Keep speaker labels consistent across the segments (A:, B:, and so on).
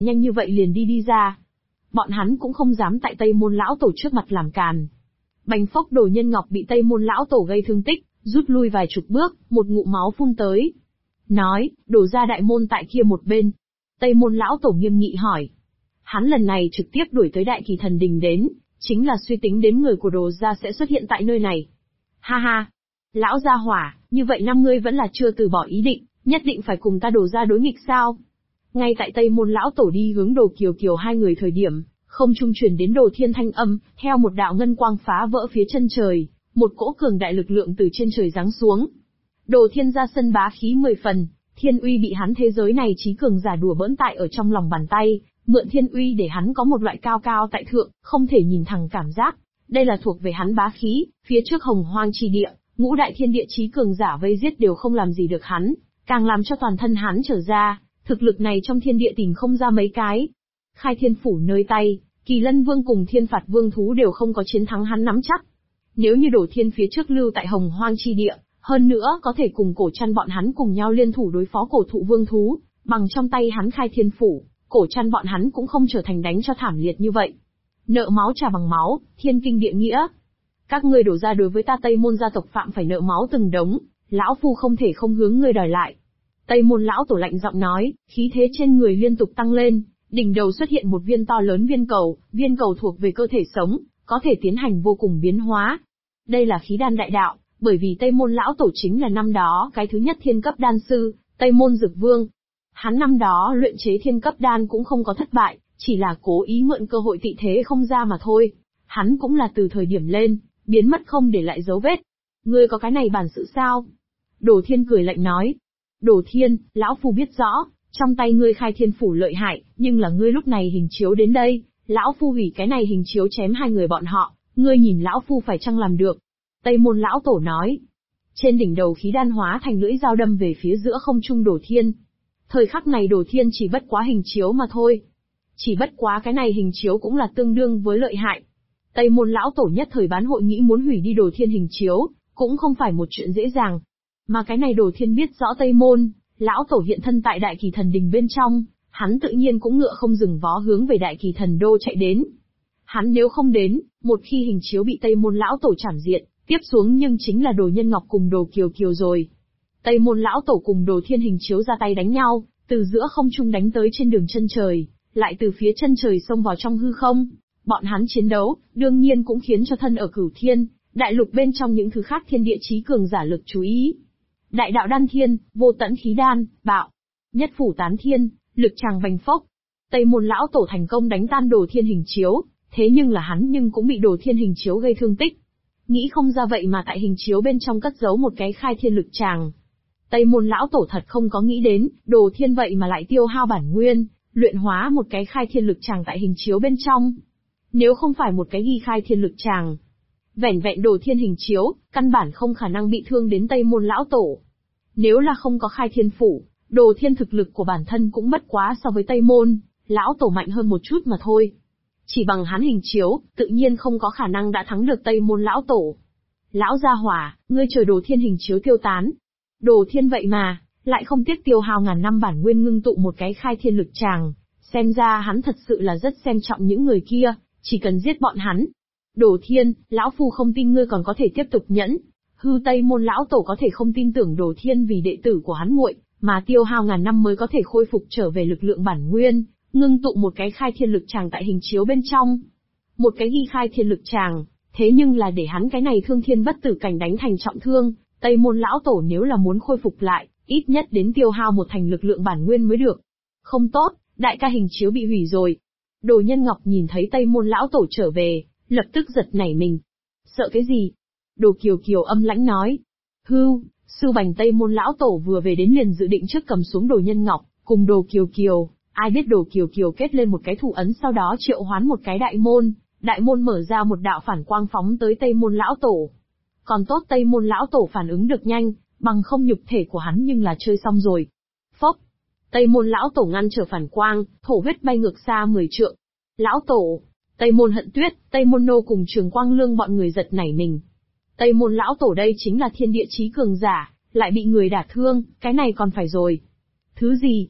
A: nhanh như vậy liền đi ra. Bọn hắn cũng không dám tại Tây Môn lão tổ trước mặt làm càn. Bành phốc, Đồ Nhân Ngọc bị Tây Môn lão tổ gây thương tích, rút lui vài chục bước, một ngụm máu phun tới. Nói, đổ ra đại môn tại kia một bên. Tây Môn lão tổ nghiêm nghị hỏi. Hắn lần này trực tiếp đuổi tới Đại Kỳ Thần Đình đến, chính là suy tính đến người của Đồ gia sẽ xuất hiện tại nơi này. Ha ha, lão gia hỏa, như vậy năm ngươi vẫn là chưa từ bỏ ý định, nhất định phải cùng ta Đồ gia đối nghịch sao? Ngay tại Tây Môn lão tổ đi hướng Đồ Kiều Kiều hai người thời điểm, không trung truyền đến Đồ Thiên thanh âm, theo một đạo ngân quang phá vỡ phía chân trời, một cỗ cường đại lực lượng từ trên trời giáng xuống. Đồ Thiên ra sân bá khí 10 phần, thiên uy bị hắn thế giới này trí cường giả đùa bỡn tại ở trong lòng bàn tay, mượn thiên uy để hắn có một loại cao cao tại thượng, không thể nhìn thẳng cảm giác. Đây là thuộc về hắn bá khí, phía trước Hồng Hoang chi địa, ngũ đại thiên địa trí cường giả vây giết đều không làm gì được hắn, càng làm cho toàn thân hắn trở ra, thực lực này trong thiên địa tìm không ra mấy cái. Khai Thiên Phủ nơi tay, Kỳ Lân Vương cùng Thiên Phạt Vương thú đều không có chiến thắng hắn nắm chắc. Nếu như Đồ Thiên phía trước lưu tại Hồng Hoang chi địa, hơn nữa có thể cùng Cổ Chăn bọn hắn cùng nhau liên thủ đối phó Cổ Thụ Vương thú, bằng trong tay hắn Khai Thiên Phủ, Cổ Chăn bọn hắn cũng không trở thành đánh cho thảm liệt như vậy. Nợ máu trả bằng máu, thiên kinh địa nghĩa. Các ngươi đổ ra đối với ta Tây Môn gia tộc phạm phải nợ máu từng đống, lão phu không thể không hướng ngươi đòi lại. Tây Môn lão tổ lạnh giọng nói, khí thế trên người liên tục tăng lên, đỉnh đầu xuất hiện một viên to lớn viên cầu thuộc về cơ thể sống, có thể tiến hành vô cùng biến hóa. Đây là khí đan đại đạo, bởi vì Tây Môn lão tổ chính là năm đó cái thứ nhất thiên cấp đan sư, Tây Môn Dược Vương. Hắn năm đó luyện chế thiên cấp đan cũng không có thất bại, chỉ là cố ý mượn cơ hội tị thế không ra mà thôi. Hắn cũng là từ thời điểm lên, biến mất không để lại dấu vết. Ngươi có cái này bản sự sao? Đồ Thiên cười lạnh nói. Đồ Thiên, lão phu biết rõ, trong tay ngươi Khai Thiên Phủ lợi hại, nhưng là ngươi lúc này hình chiếu đến đây, lão phu hủy cái này hình chiếu chém hai người bọn họ, ngươi nhìn lão phu phải chăng làm được? Tây Môn lão tổ nói. Trên đỉnh đầu khí đan hóa thành lưỡi dao đâm về phía giữa không trung Đồ Thiên. Thời khắc này Đồ Thiên chỉ bất quá hình chiếu mà thôi. Chỉ bất quá cái này hình chiếu cũng là tương đương với lợi hại. Tây Môn lão tổ nhất thời bán hội nghĩ muốn hủy đi Đồ Thiên hình chiếu, cũng không phải một chuyện dễ dàng. Mà cái này Đồ Thiên biết rõ Tây Môn, lão tổ hiện thân tại Đại Kỳ Thần Đình bên trong, hắn tự nhiên cũng ngựa không dừng vó hướng về Đại Kỳ Thần Đô chạy đến. Hắn nếu không đến, một khi hình chiếu bị Tây Môn lão tổ chảm diện, tiếp xuống nhưng chính là Đồ Nhân Ngọc cùng Đồ Kiều Kiều rồi. Tây Môn lão tổ cùng Đồ Thiên hình chiếu ra tay đánh nhau, từ giữa không trung đánh tới trên đường chân trời, lại từ phía chân trời xông vào trong hư không. Bọn hắn chiến đấu, đương nhiên cũng khiến cho thân ở Cửu Thiên, đại lục bên trong những thứ khác thiên địa chí cường giả lực chú ý. Đại đạo đan thiên, vô tận khí đan, bạo. Nhất phủ tán thiên, lực tràng bành phốc. Tây Môn lão tổ thành công đánh tan Đồ Thiên hình chiếu, thế nhưng là hắn nhưng cũng bị Đồ Thiên hình chiếu gây thương tích. Nghĩ không ra vậy mà tại hình chiếu bên trong cất giấu một cái khai thiên lực tràng. Tây Môn lão tổ thật không có nghĩ đến, Đồ Thiên vậy mà lại tiêu hao bản nguyên, luyện hóa một cái khai thiên lực tràng tại hình chiếu bên trong. Nếu không phải một cái ghi khai thiên lực tràng, vẻn vẹn Đồ Thiên hình chiếu, căn bản không khả năng bị thương đến Tây Môn lão tổ. Nếu là không có Khai Thiên Phủ, Đồ Thiên thực lực của bản thân cũng bất quá so với Tây Môn lão tổ mạnh hơn một chút mà thôi. Chỉ bằng hắn hình chiếu, tự nhiên không có khả năng đã thắng được Tây Môn lão tổ. Lão gia hỏa, ngươi chờ Đồ Thiên hình chiếu tiêu tán. Đồ Thiên vậy mà, lại không tiếc tiêu hao ngàn năm bản nguyên ngưng tụ một cái khai thiên lực tràng, xem ra hắn thật sự là rất xem trọng những người kia, chỉ cần giết bọn hắn. Đồ Thiên, lão phu không tin ngươi còn có thể tiếp tục nhẫn. Hư Tây Môn lão tổ có thể không tin tưởng Đồ Thiên vì đệ tử của hắn nguội, mà tiêu hao ngàn năm mới có thể khôi phục trở về lực lượng bản nguyên, ngưng tụ một cái khai thiên lực tràng tại hình chiếu bên trong. Một cái ghi khai thiên lực tràng, thế nhưng là để hắn cái này thương thiên bất tử cảnh đánh thành trọng thương, Tây Môn lão tổ nếu là muốn khôi phục lại, ít nhất đến tiêu hao một thành lực lượng bản nguyên mới được. Không tốt, đại ca hình chiếu bị hủy rồi. Đồ Nhân Ngọc nhìn thấy Tây Môn lão tổ trở về, lập tức giật nảy mình. Sợ cái gì? Đồ Kiều Kiều âm lãnh nói. Hưu, sư bành Tây Môn lão tổ vừa về đến liền dự định trước cầm xuống Đồ Nhân Ngọc, cùng Đồ Kiều Kiều, ai biết Đồ Kiều Kiều kết lên một cái thủ ấn sau đó triệu hoán một cái đại môn mở ra một đạo phản quang phóng tới Tây Môn lão tổ. Còn tốt Tây Môn lão tổ phản ứng được nhanh, bằng không nhục thể của hắn nhưng là chơi xong rồi. Phốc, Tây Môn lão tổ ngăn trở phản quang, thổ huyết bay ngược xa 10 trượng. Lão tổ, Tây Môn Hận Tuyết, Tây Môn Nô cùng Trường Quang Lương bọn người giật nảy mình. Tây Môn lão tổ đây chính là thiên địa chí cường giả, lại bị người đả thương, cái này còn phải rồi. Thứ gì?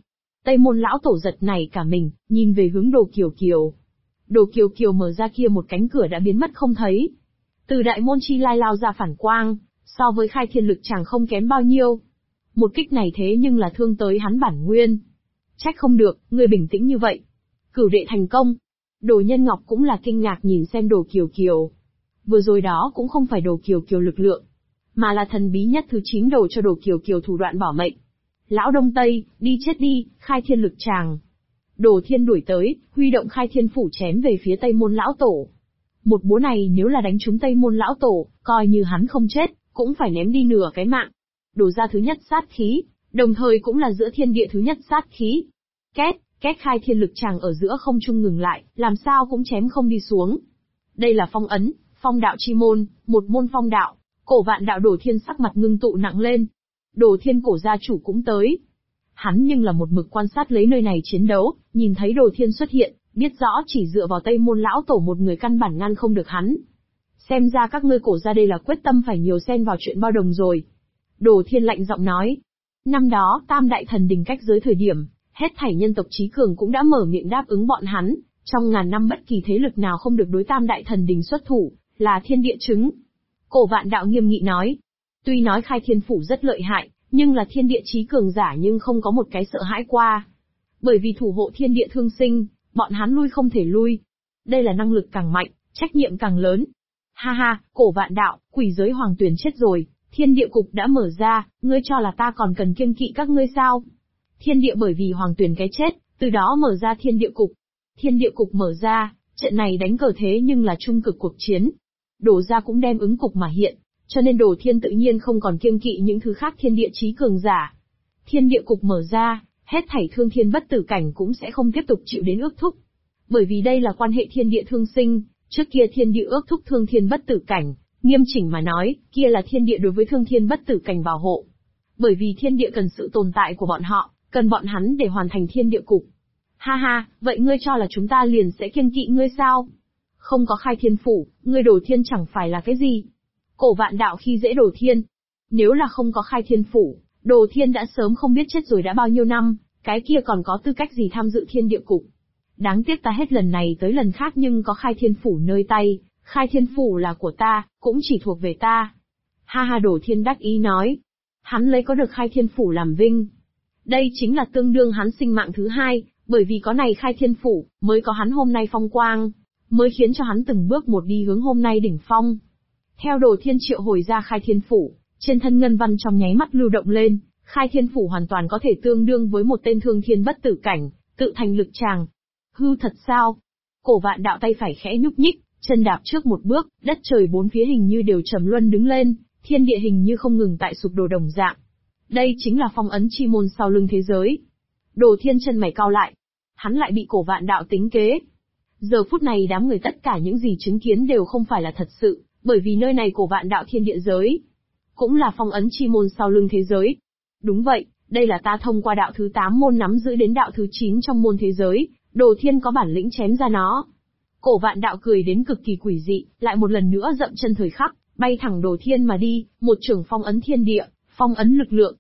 A: Tây Môn lão tổ giật nảy cả mình, nhìn về hướng Đồ Kiều Kiều. Đồ Kiều Kiều mở ra kia một cánh cửa đã biến mất không thấy. Từ đại môn chi lai lao ra phản quang, so với khai thiên lực chàng không kém bao nhiêu. Một kích này thế nhưng là thương tới hắn bản nguyên. Trách không được, người bình tĩnh như vậy. Cửu đệ thành công. Đồ Nhân Ngọc cũng là kinh ngạc nhìn xem Đồ Kiều Kiều. Vừa rồi đó cũng không phải Đồ Kiều Kiều lực lượng, mà là thần bí nhất thứ 9 đồ cho Đồ Kiều Kiều thủ đoạn bảo mệnh. Lão Đông Tây, đi chết đi, khai thiên lực chàng. Đồ Thiên đuổi tới, huy động khai thiên phủ chém về phía Tây Môn lão tổ. Một búa này nếu là đánh trúng Tây Môn lão tổ, coi như hắn không chết, cũng phải ném đi nửa cái mạng. Đồ ra thứ nhất sát khí, đồng thời cũng là giữa thiên địa thứ nhất sát khí. Két, két khai thiên lực chàng ở giữa không trung ngừng lại, làm sao cũng chém không đi xuống. Đây là phong ấn, phong đạo chi môn, một môn phong đạo. Cổ Vạn Đạo Đồ Thiên sắc mặt ngưng tụ nặng lên. Đồ Thiên cổ gia chủ cũng tới. Hắn nhưng là một mực quan sát lấy nơi này chiến đấu, nhìn thấy Đồ Thiên xuất hiện, biết rõ chỉ dựa vào Tây Môn lão tổ một người căn bản ngăn không được hắn. Xem ra các ngươi cổ gia đây là quyết tâm phải nhiều xen vào chuyện bao đồng rồi. Đồ Thiên lạnh giọng nói. Năm đó, Tam Đại Thần Đình cách giới thời điểm, hết thảy nhân tộc trí cường cũng đã mở miệng đáp ứng bọn hắn, trong ngàn năm bất kỳ thế lực nào không được đối Tam Đại Thần Đình xuất thủ, là thiên địa chứng. Cổ Vạn Đạo nghiêm nghị nói. Tuy nói khai thiên phủ rất lợi hại, nhưng là thiên địa chí cường giả nhưng không có một cái sợ hãi qua. Bởi vì thủ hộ thiên địa thương sinh, bọn hắn lui không thể lui. Đây là năng lực càng mạnh, trách nhiệm càng lớn. Ha ha, Cổ Vạn Đạo, quỷ giới hoàng tuyển chết rồi, thiên địa cục đã mở ra, ngươi cho là ta còn cần kiêng kỵ các ngươi sao? Thiên địa bởi vì hoàng tuyển cái chết, từ đó mở ra thiên địa cục. Thiên địa cục mở ra, trận này đánh cờ thế nhưng là trung cực cuộc chiến. Đồ gia cũng đem ứng cục mà hiện, cho nên Đồ Thiên tự nhiên không còn kiêng kỵ những thứ khác thiên địa chí cường giả. Thiên địa cục mở ra, hết thảy thương thiên bất tử cảnh cũng sẽ không tiếp tục chịu đến ước thúc. Bởi vì đây là quan hệ thiên địa thương sinh, trước kia thiên địa ước thúc thương thiên bất tử cảnh, nghiêm chỉnh mà nói, kia là thiên địa đối với thương thiên bất tử cảnh bảo hộ. Bởi vì thiên địa cần sự tồn tại của bọn họ, cần bọn hắn để hoàn thành thiên địa cục. Ha ha, vậy ngươi cho là chúng ta liền sẽ kiêng kỵ ngươi sao? Không có khai thiên phủ, ngươi Đồ Thiên chẳng phải là cái gì. Cổ Vạn Đạo khi dễ Đồ Thiên. Nếu là không có khai thiên phủ, Đồ Thiên đã sớm không biết chết rồi đã bao nhiêu năm, cái kia còn có tư cách gì tham dự thiên địa cục. Đáng tiếc ta hết lần này tới lần khác nhưng có khai thiên phủ nơi tay, khai thiên phủ là của ta, cũng chỉ thuộc về ta. Ha ha, Đồ Thiên đắc ý nói. Hắn lấy có được khai thiên phủ làm vinh. Đây chính là tương đương hắn sinh mạng thứ hai, bởi vì có này khai thiên phủ, mới có hắn hôm nay phong quang, mới khiến cho hắn từng bước một đi hướng hôm nay đỉnh phong. Theo Đồ Thiên triệu hồi ra khai thiên phủ, trên thân ngân văn trong nháy mắt lưu động lên, khai thiên phủ hoàn toàn có thể tương đương với một tên thương thiên bất tử cảnh, tự thành lực tràng. Hư thật sao? Cổ Vạn Đạo tay phải khẽ nhúc nhích, chân đạp trước một bước, đất trời bốn phía hình như đều trầm luân đứng lên, thiên địa hình như không ngừng tại sụp đổ đồng dạng. Đây chính là phong ấn chi môn sau lưng thế giới. Đồ Thiên chân mày cau lại. Hắn lại bị Cổ Vạn Đạo tính kế. Giờ phút này đám người tất cả những gì chứng kiến đều không phải là thật sự, bởi vì nơi này Cổ Vạn Đạo thiên địa giới, cũng là phong ấn chi môn sau lưng thế giới. Đúng vậy, đây là ta thông qua đạo thứ 8 môn nắm giữ đến đạo thứ 9 trong môn thế giới, Đồ Thiên có bản lĩnh chém ra nó. Cổ Vạn Đạo cười đến cực kỳ quỷ dị, lại một lần nữa dậm chân thời khắc, bay thẳng Đồ Thiên mà đi, một chưởng phong ấn thiên địa, phong ấn lực lượng.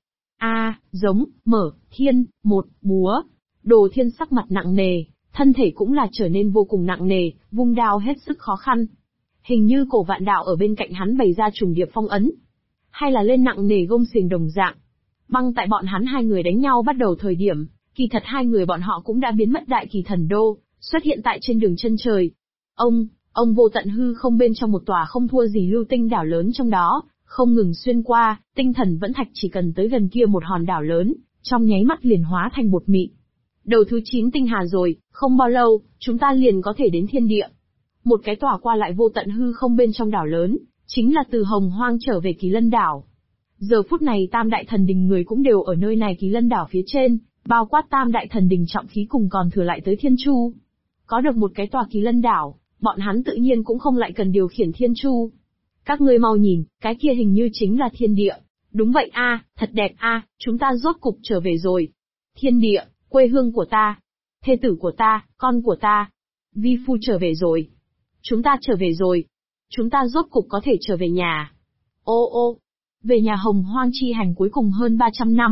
A: Giống, mở, thiên, một, búa. Đồ Thiên sắc mặt nặng nề, thân thể cũng là trở nên vô cùng nặng nề, vung đao hết sức khó khăn. Hình như Cổ Vạn Đạo ở bên cạnh hắn bày ra trùng điệp phong ấn, hay là lên nặng nề gông xiềng đồng dạng. Băng tại bọn hắn hai người đánh nhau bắt đầu thời điểm, kỳ thật hai người bọn họ cũng đã biến mất Đại Kỳ Thần Đô, xuất hiện tại trên đường chân trời. Ông vô tận hư không bên trong một tòa không thua gì lưu tinh đảo lớn trong đó, không ngừng xuyên qua, tinh thần vẫn thạch chỉ cần tới gần kia một hòn đảo lớn, trong nháy mắt liền hóa thành bột mịn. Đầu thứ 9 tinh hà rồi, không bao lâu, chúng ta liền có thể đến thiên địa. Một cái tỏa qua lại vô tận hư không bên trong đảo lớn, chính là từ Hồng Hoang trở về Kỳ Lân đảo. Giờ phút này Tam Đại Thần Đình người cũng đều ở nơi này Kỳ Lân đảo phía trên, bao quát Tam Đại Thần Đình trọng khí cùng còn thừa lại tới Thiên Chu. Có được một cái tòa Kỳ Lân đảo, bọn hắn tự nhiên cũng không lại cần điều khiển Thiên Chu. Các ngươi mau nhìn, cái kia hình như chính là thiên địa. Đúng vậy thật đẹp chúng ta rốt cục trở về rồi. Thiên địa, quê hương của ta, thê tử của ta, con của ta. Vi phu trở về rồi. Chúng ta trở về rồi. Chúng ta rốt cục có thể trở về nhà. Ô, về nhà Hồng Hoang chi hành cuối cùng hơn 300 năm,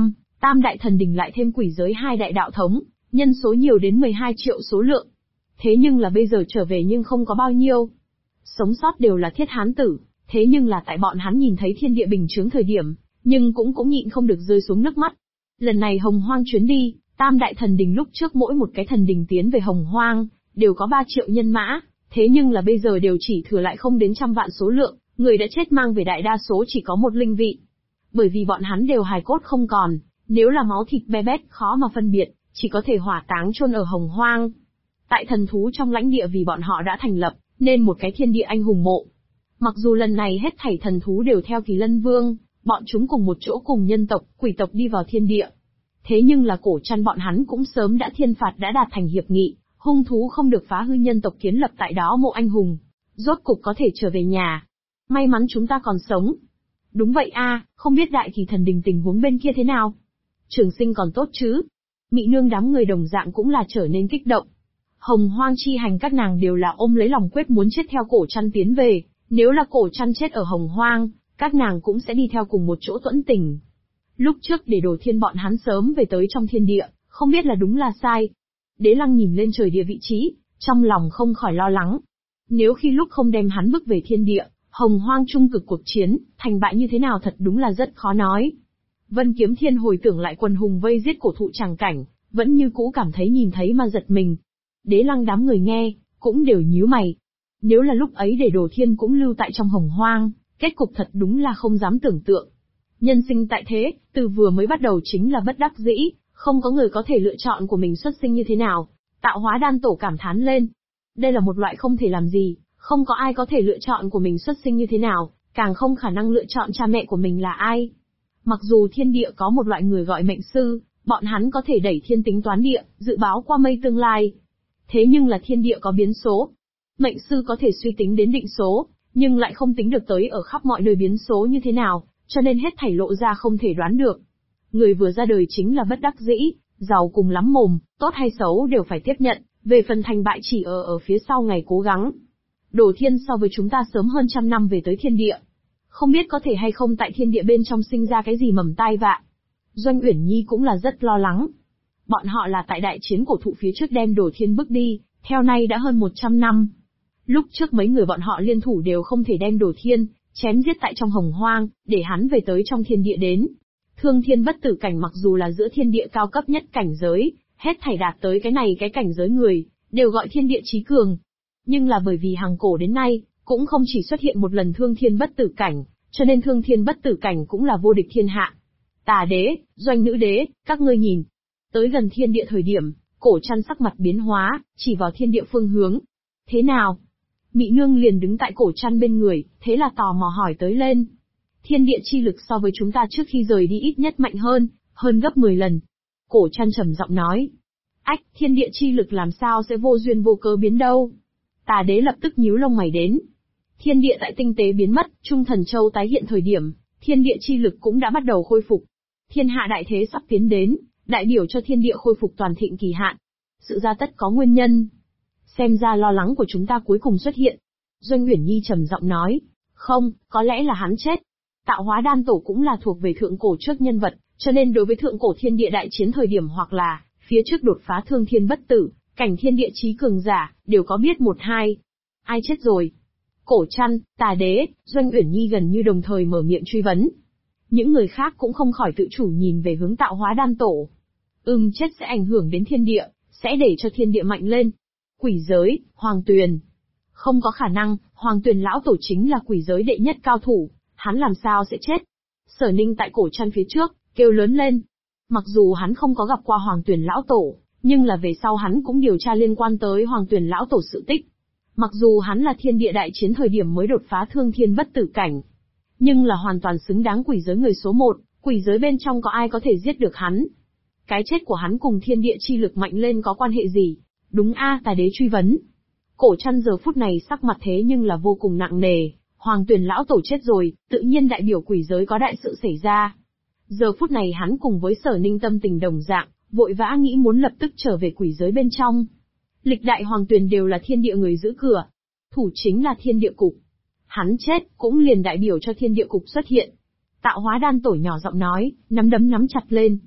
A: Tam đại thần đình lại thêm quỷ giới hai đại đạo thống, nhân số nhiều đến 12 triệu số lượng. Thế nhưng là bây giờ trở về nhưng không có bao nhiêu. Sống sót đều là thiết hán tử, thế nhưng là tại bọn hắn nhìn thấy thiên địa bình chướng thời điểm, nhưng cũng nhịn không được rơi xuống nước mắt. Lần này Hồng Hoang chuyến đi, tam đại thần đình lúc trước mỗi một cái thần đình tiến về Hồng Hoang, đều có 3 triệu nhân mã, thế nhưng là bây giờ đều chỉ thừa lại không đến 100 vạn số lượng, người đã chết mang về đại đa số chỉ có một linh vị. Bởi vì bọn hắn đều hài cốt không còn, nếu là máu thịt be bét khó mà phân biệt, chỉ có thể hỏa táng chôn ở Hồng Hoang. Tại thần thú trong lãnh địa vì bọn họ đã thành lập, nên một cái thiên địa anh hùng mộ. Mặc dù lần này hết thảy thần thú đều theo Kỳ Lân Vương, bọn chúng cùng một chỗ cùng nhân tộc, quỷ tộc đi vào thiên địa. Thế nhưng là Cổ Trăn bọn hắn cũng sớm đã thiên phạt đã đạt thành hiệp nghị, hung thú không được phá hư nhân tộc kiến lập tại đó mộ anh hùng. Rốt cục có thể trở về nhà. May mắn chúng ta còn sống. Đúng vậy a, không biết Đại Kỳ thần đình tình huống bên kia thế nào? Trường Sinh còn tốt chứ? Mị Nương đám người đồng dạng cũng là trở nên kích động. Hồng Hoang chi hành các nàng đều là ôm lấy lòng quyết muốn chết theo Cổ Trăn tiến về, nếu là Cổ Trăn chết ở Hồng Hoang, các nàng cũng sẽ đi theo cùng một chỗ tuẫn tình. Lúc trước để Đồ Thiên bọn hắn sớm về tới trong thiên địa, không biết là đúng là sai. Đế Lăng nhìn lên trời địa vị trí, trong lòng không khỏi lo lắng. Nếu khi lúc không đem hắn bước về thiên địa, Hồng Hoang trung cực cuộc chiến, thành bại như thế nào thật đúng là rất khó nói. Vân Kiếm Thiên hồi tưởng lại quần hùng vây giết cổ thụ tràng cảnh, vẫn như cũ cảm thấy nhìn thấy mà giật mình. Đế Lăng đám người nghe, cũng đều nhíu mày. Nếu là lúc ấy để Đồ Thiên cũng lưu tại trong Hồng Hoang, kết cục thật đúng là không dám tưởng tượng. Nhân sinh tại thế, từ vừa mới bắt đầu chính là bất đắc dĩ, không có người có thể lựa chọn của mình xuất sinh như thế nào. Tạo Hóa Đan Tổ cảm thán lên. Đây là một loại không thể làm gì, không có ai có thể lựa chọn của mình xuất sinh như thế nào, càng không khả năng lựa chọn cha mẹ của mình là ai. Mặc dù thiên địa có một loại người gọi mệnh sư, bọn hắn có thể đẩy thiên tính toán địa, dự báo qua mây tương lai. Thế nhưng là thiên địa có biến số. Mệnh sư có thể suy tính đến định số, nhưng lại không tính được tới ở khắp mọi nơi biến số như thế nào, cho nên hết thảy lộ ra không thể đoán được. Người vừa ra đời chính là bất đắc dĩ, giàu cùng lắm mồm, tốt hay xấu đều phải tiếp nhận, về phần thành bại chỉ ở phía sau ngày cố gắng. Đồ Thiên so với chúng ta sớm hơn 100 năm về tới thiên địa. Không biết có thể hay không tại thiên địa bên trong sinh ra cái gì mầm tai vạ. Doanh Uyển Nhi cũng là rất lo lắng. Bọn họ là tại đại chiến cổ thụ phía trước đem Đồ Thiên bước đi, theo nay đã hơn 100 năm. Lúc trước mấy người bọn họ liên thủ đều không thể đem Đồ Thiên chém giết tại trong Hồng Hoang, để hắn về tới trong thiên địa đến. Thương thiên bất tử cảnh mặc dù là giữa thiên địa cao cấp nhất cảnh giới, hết thảy đạt tới cái cảnh giới người, đều gọi thiên địa chí cường. Nhưng là bởi vì hàng cổ đến nay, cũng không chỉ xuất hiện một lần thương thiên bất tử cảnh, cho nên thương thiên bất tử cảnh cũng là vô địch thiên hạ. Tà đế, Doanh nữ đế, các ngươi nhìn. Tới gần thiên địa thời điểm, Cổ Trăn sắc mặt biến hóa, chỉ vào thiên địa phương hướng. Thế nào? Mị Nương liền đứng tại Cổ Trăn bên người, thế là tò mò hỏi tới lên. Thiên địa chi lực so với chúng ta trước khi rời đi ít nhất mạnh hơn gấp 10 lần. Cổ Trăn trầm giọng nói. Ách, thiên địa chi lực làm sao sẽ vô duyên vô cớ biến đâu? Tà đế lập tức nhíu lông mày đến. Thiên địa tại tinh tế biến mất, Trung Thần Châu tái hiện thời điểm, thiên địa chi lực cũng đã bắt đầu khôi phục. Thiên hạ đại thế sắp tiến đến, đại biểu cho thiên địa khôi phục toàn thịnh kỳ hạn. Sự ra tất có nguyên nhân. Xem ra lo lắng của chúng ta cuối cùng xuất hiện. Doanh Uyển Nhi trầm giọng nói. Không, có lẽ là hắn chết. Tạo Hóa Đan Tổ cũng là thuộc về thượng cổ trước nhân vật, cho nên đối với thượng cổ thiên địa đại chiến thời điểm hoặc là phía trước đột phá thương thiên bất tử, cảnh thiên địa chí cường giả, đều có biết một hai. Ai chết rồi? Cổ Trăn, Tà Đế, Doanh Uyển Nhi gần như đồng thời mở miệng truy vấn. Những người khác cũng không khỏi tự chủ nhìn về hướng Tạo Hóa Đan Tổ. Chết sẽ ảnh hưởng đến thiên địa, sẽ để cho thiên địa mạnh lên. Quỷ giới, Hoàng Tuyền. Không có khả năng, Hoàng Tuyền lão tổ chính là quỷ giới đệ nhất cao thủ, hắn làm sao sẽ chết? Sở Ninh tại Cổ Trăn phía trước, kêu lớn lên. Mặc dù hắn không có gặp qua Hoàng Tuyền lão tổ, nhưng là về sau hắn cũng điều tra liên quan tới Hoàng Tuyền lão tổ sự tích. Mặc dù hắn là thiên địa đại chiến thời điểm mới đột phá thương thiên bất tử cảnh, nhưng là hoàn toàn xứng đáng quỷ giới người số 1, quỷ giới bên trong có ai có thể giết được hắn? Cái chết của hắn cùng thiên địa chi lực mạnh lên có quan hệ gì? Đúng a, Tà Đế truy vấn. Cổ Trăn giờ phút này sắc mặt thế nhưng là vô cùng nặng nề, Hoàng Tuyền lão tổ chết rồi, tự nhiên đại biểu quỷ giới có đại sự xảy ra. Giờ phút này hắn cùng với Sở Ninh tâm tình đồng dạng, vội vã nghĩ muốn lập tức trở về quỷ giới bên trong. Lịch đại Hoàng Tuyền đều là thiên địa người giữ cửa, thủ chính là thiên địa cục. Hắn chết, cũng liền đại biểu cho thiên địa cục xuất hiện. Tạo Hóa Đan Tổ nhỏ giọng nói, nắm đấm nắm chặt lên.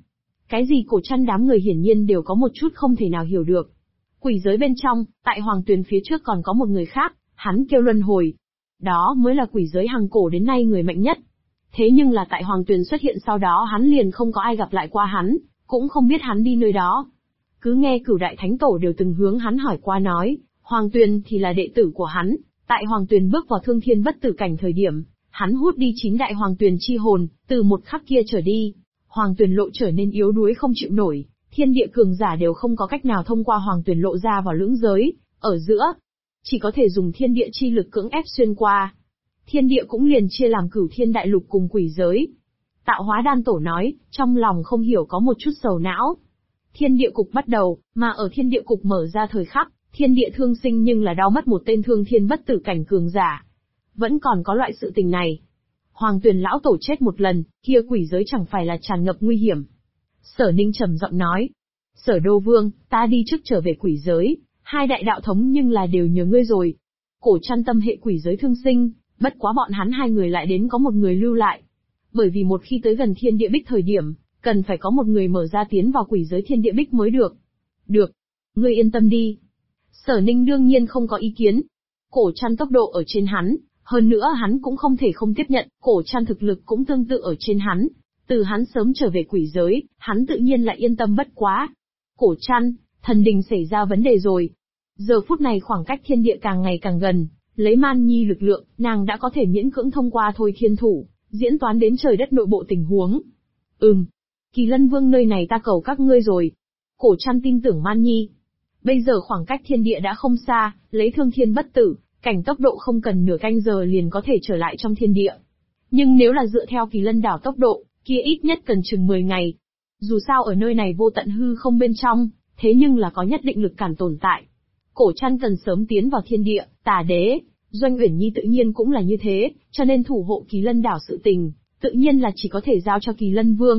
A: Cái gì Cổ Trăn đám người hiển nhiên đều có một chút không thể nào hiểu được. Quỷ giới bên trong, tại Hoàng Tuyền phía trước còn có một người khác, hắn kêu Luân Hồi. Đó mới là quỷ giới hằng cổ đến nay người mạnh nhất. Thế nhưng là tại Hoàng Tuyền xuất hiện sau đó hắn liền không có ai gặp lại qua hắn, cũng không biết hắn đi nơi đó. Cứ nghe Cửu Đại Thánh Tổ đều từng hướng hắn hỏi qua nói, Hoàng Tuyền thì là đệ tử của hắn, tại Hoàng Tuyền bước vào thương thiên bất tử cảnh thời điểm, hắn hút đi 9 đại Hoàng Tuyền chi hồn, từ một khắc kia trở đi, Hoàng Tuyền lộ trở nên yếu đuối không chịu nổi, thiên địa cường giả đều không có cách nào thông qua Hoàng Tuyền lộ ra vào lưỡng giới, ở giữa, chỉ có thể dùng thiên địa chi lực cưỡng ép xuyên qua. Thiên địa cũng liền chia làm Cửu Thiên Đại Lục cùng quỷ giới. Tạo Hóa Đan Tổ nói, trong lòng không hiểu có một chút sầu não. Thiên địa cục bắt đầu, mà ở thiên địa cục mở ra thời khắc, thiên địa thương sinh nhưng là đau mất một tên thương thiên bất tử cảnh cường giả. Vẫn còn có loại sự tình này. Hoàng Tuyền lão tổ chết một lần, kia quỷ giới chẳng phải là tràn ngập nguy hiểm. Sở Ninh trầm giọng nói. Sở Đô Vương, ta đi trước trở về quỷ giới, hai đại đạo thống nhưng là đều nhờ ngươi rồi. Cổ Trăn tâm hệ quỷ giới thương sinh, bất quá bọn hắn hai người lại đến có một người lưu lại. Bởi vì một khi tới gần thiên địa bích thời điểm, cần phải có một người mở ra tiến vào quỷ giới thiên địa bích mới được. Được. Ngươi yên tâm đi. Sở Ninh đương nhiên không có ý kiến. Cổ Trăn tốc độ ở trên hắn, hơn nữa hắn cũng không thể không tiếp nhận, Cổ Trăn thực lực cũng tương tự ở trên hắn. Từ hắn sớm trở về quỷ giới, hắn tự nhiên lại yên tâm bất quá. Cổ Trăn, thần đình xảy ra vấn đề rồi. Giờ phút này khoảng cách thiên địa càng ngày càng gần, lấy Man Nhi lực lượng, nàng đã có thể miễn cưỡng thông qua Thôi Thiên Thủ, diễn toán đến trời đất nội bộ tình huống. Kỳ Lân Vương nơi này ta cầu các ngươi rồi. Cổ Trăn tin tưởng Man Nhi. Bây giờ khoảng cách thiên địa đã không xa, lấy thương thiên bất tử, cảnh tốc độ không cần nửa canh giờ liền có thể trở lại trong thiên địa. Nhưng nếu là dựa theo Kỳ Lân đảo tốc độ, kia ít nhất cần chừng 10 ngày. Dù sao ở nơi này vô tận hư không bên trong, thế nhưng là có nhất định lực cản tồn tại. Cổ Trăn cần sớm tiến vào thiên địa, Tà Đế, Doanh Uyển Nhi tự nhiên cũng là như thế, cho nên thủ hộ Kỳ Lân đảo sự tình, tự nhiên là chỉ có thể giao cho Kỳ Lân Vương.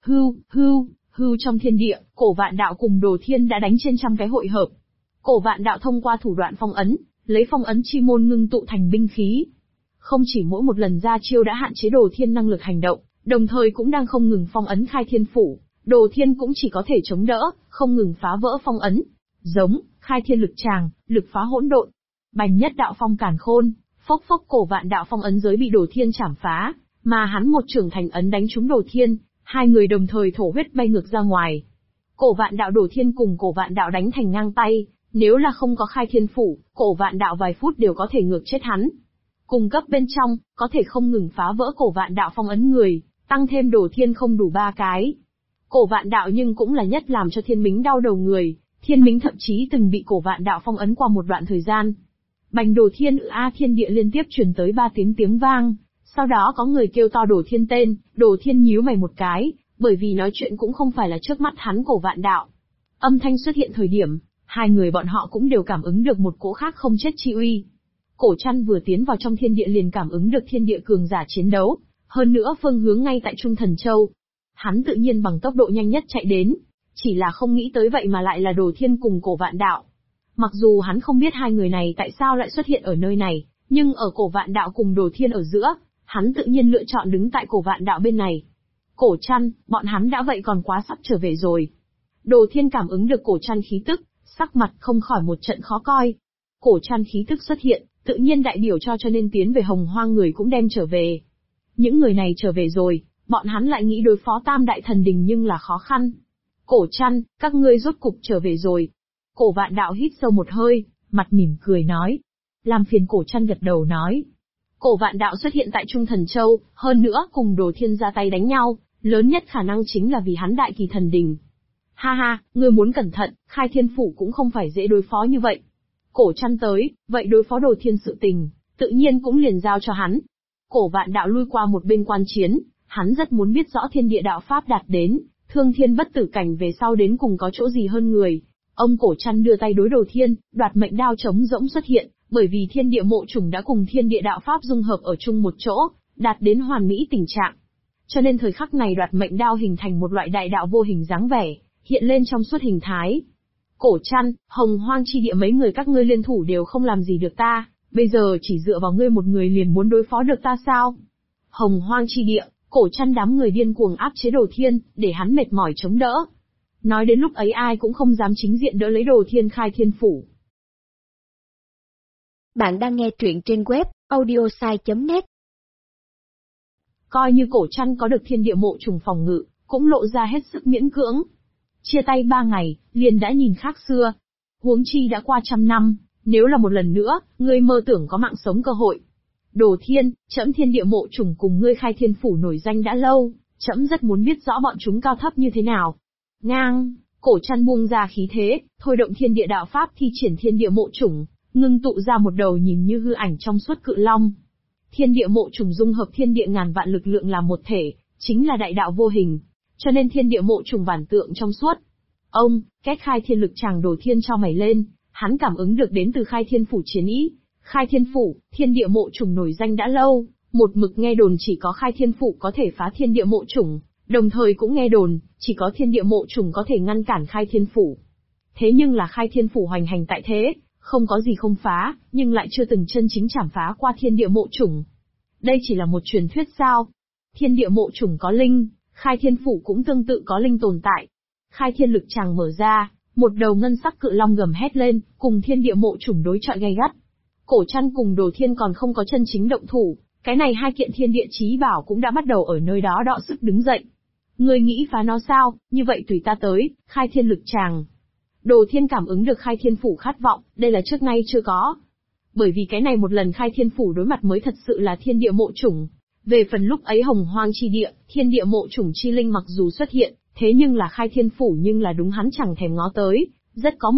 A: Hưu trong thiên địa, Cổ Vạn Đạo cùng Đồ Thiên đã đánh trên trăm cái hội hợp. Cổ Vạn Đạo thông qua thủ đoạn phong ấn, lấy phong ấn chi môn ngưng tụ thành binh khí. Không chỉ mỗi một lần ra chiêu đã hạn chế Đồ Thiên năng lực hành động, đồng thời cũng đang không ngừng phong ấn Khai Thiên Phủ, Đồ Thiên cũng chỉ có thể chống đỡ, không ngừng phá vỡ phong ấn. Giống, Khai Thiên lực tràng, lực phá hỗn độn. Bành nhất đạo phong càn khôn, phốc phốc Cổ Vạn Đạo phong ấn giới bị Đồ Thiên chảm phá, mà hắn một trường thành ấn đánh trúng Đồ Thiên, hai người đồng thời thổ huyết bay ngược ra ngoài. Cổ Vạn Đạo Đồ Thiên cùng Cổ Vạn Đạo đánh thành ngang tay, nếu là không có Khai Thiên Phủ, Cổ Vạn Đạo vài phút đều có thể ngược chết hắn. Cùng cấp bên trong, có thể không ngừng phá vỡ Cổ Vạn Đạo phong ấn người, tăng thêm Đồ Thiên không đủ 3 cái. Cổ Vạn Đạo nhưng cũng là nhất làm cho Thiên Mính đau đầu người, Thiên Mính thậm chí từng bị Cổ Vạn Đạo phong ấn qua một đoạn thời gian. Bành Đồ Thiên thiên địa liên tiếp truyền tới 3 tiếng vang, sau đó có người kêu to Đồ Thiên tên, Đồ Thiên nhíu mày một cái, bởi vì nói chuyện cũng không phải là trước mắt hắn Cổ Vạn Đạo. Âm thanh xuất hiện thời điểm, hai người bọn họ cũng đều cảm ứng được một cỗ khác không chết chi uy. Cổ Trăn vừa tiến vào trong thiên địa liền cảm ứng được thiên địa cường giả chiến đấu, hơn nữa phương hướng ngay tại Trung Thần Châu. Hắn tự nhiên bằng tốc độ nhanh nhất chạy đến, chỉ là không nghĩ tới vậy mà lại là Đồ Thiên cùng Cổ Vạn Đạo. Mặc dù hắn không biết hai người này tại sao lại xuất hiện ở nơi này, nhưng ở Cổ Vạn Đạo cùng Đồ Thiên ở giữa, hắn tự nhiên lựa chọn đứng tại Cổ Vạn Đạo bên này. Cổ Trăn, bọn hắn đã vậy còn quá sắp trở về rồi. Đồ Thiên cảm ứng được Cổ Trăn khí tức, sắc mặt không khỏi một trận khó coi. Cổ Trăn khí tức xuất hiện, tự nhiên đại biểu cho nên tiến về Hồng Hoang người cũng đem trở về. Những người này trở về rồi, bọn hắn lại nghĩ đối phó Tam Đại Thần Đình nhưng là khó khăn. Cổ Trăn, các ngươi rốt cục trở về rồi. Cổ Vạn Đạo hít sâu một hơi, mặt mỉm cười nói. Làm phiền Cổ Trăn gật đầu nói. Cổ Vạn Đạo xuất hiện tại Trung Thần Châu, hơn nữa cùng Đồ Thiên ra tay đánh nhau, lớn nhất khả năng chính là vì hắn Đại Kỳ Thần Đình. Ha ha, ngươi muốn cẩn thận, Khai Thiên Phủ cũng không phải dễ đối phó như vậy. Cổ Trăn tới, vậy đối phó Đồ Thiên sự tình, tự nhiên cũng liền giao cho hắn. Cổ Vạn Đạo lui qua một bên quan chiến, hắn rất muốn biết rõ thiên địa đạo pháp đạt đến, thương thiên bất tử cảnh về sau đến cùng có chỗ gì hơn người. Ông Cổ Trăn đưa tay đối Đồ Thiên, đoạt mệnh đao trống rỗng xuất hiện, bởi vì thiên địa mộ trùng đã cùng thiên địa đạo pháp dung hợp ở chung một chỗ, đạt đến hoàn mỹ tình trạng. Cho nên thời khắc này đoạt mệnh đao hình thành một loại đại đạo vô hình dáng vẻ, hiện lên trong suốt hình thái. Cổ Trăn, Hồng Hoang chi địa mấy người các ngươi liên thủ đều không làm gì được ta, bây giờ chỉ dựa vào ngươi một người liền muốn đối phó được ta sao? Hồng Hoang chi địa, Cổ Trăn đám người điên cuồng áp chế Đồ Thiên, để hắn mệt mỏi chống đỡ. Nói đến lúc ấy ai cũng không dám chính diện đỡ lấy Đồ Thiên khai thiên phủ.
B: Bạn đang nghe truyện trên web audiosai.net.
A: Coi như Cổ Trăn có được thiên địa mộ trùng phòng ngự, cũng lộ ra hết sức miễn cưỡng. Chia tay 3 ngày, liền đã nhìn khác xưa. Huống chi đã qua 100 năm, nếu là một lần nữa, ngươi mơ tưởng có mạng sống cơ hội. Đồ Thiên, trẫm thiên địa mộ trùng cùng ngươi khai thiên phủ nổi danh đã lâu, trẫm rất muốn biết rõ bọn chúng cao thấp như thế nào. Ngang, Cổ Trăn buông ra khí thế, thôi động thiên địa đạo pháp thi triển thiên địa mộ trùng, ngưng tụ ra một đầu nhìn như hư ảnh trong suốt cự long. Thiên địa mộ trùng dung hợp thiên địa ngàn vạn lực lượng làm một thể, chính là đại đạo vô hình, cho nên thiên địa mộ trùng bản tượng trong suốt. Ông, kết khai thiên lực chàng Đồ Thiên cho mày lên, hắn cảm ứng được đến từ khai thiên phủ chiến ý. Khai thiên phủ, thiên địa mộ trùng nổi danh đã lâu, một mực nghe đồn chỉ có khai thiên phủ có thể phá thiên địa mộ trùng, đồng thời cũng nghe đồn, chỉ có thiên địa mộ trùng có thể ngăn cản khai thiên phủ. Thế nhưng là khai thiên phủ hoành hành tại thế, không có gì không phá, nhưng lại chưa từng chân chính chảm phá qua thiên địa mộ trùng. Đây chỉ là một truyền thuyết sao? Thiên địa mộ trùng có linh, khai thiên phủ cũng tương tự có linh tồn tại. Khai thiên lực chàng mở ra, một đầu ngân sắc cự long gầm hét lên, cùng thiên địa mộ trùng đối chọi gay gắt. Cổ Trăn cùng Đồ Thiên còn không có chân chính động thủ, cái này hai kiện thiên địa chí bảo cũng đã bắt đầu ở nơi đó đọ sức đứng dậy. Ngươi nghĩ phá nó sao, như vậy tùy ta tới, khai thiên lực chàng. Đồ Thiên cảm ứng được khai thiên phủ khát vọng, đây là trước nay chưa có. Bởi vì cái này một lần khai thiên phủ đối mặt mới thật sự là thiên địa mộ chủng. Về phần lúc ấy hồng hoang chi địa, thiên địa mộ chủng chi linh mặc dù xuất hiện, thế nhưng là khai thiên phủ nhưng là đúng hắn chẳng thèm ngó tới, rất có